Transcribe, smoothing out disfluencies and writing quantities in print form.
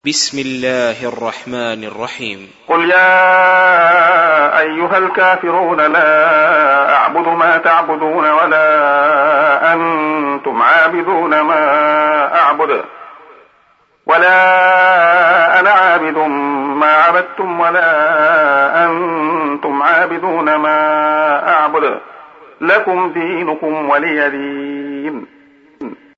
بسم الله الرحمن الرحيم. قل يا أيها الكافرون لا أعبد ما تعبدون ولا أنتم عابدون ما أعبد ولا أنا عابد ما عبدتم ولا أنتم عابدون ما أعبد لكم دينكم ولي دين.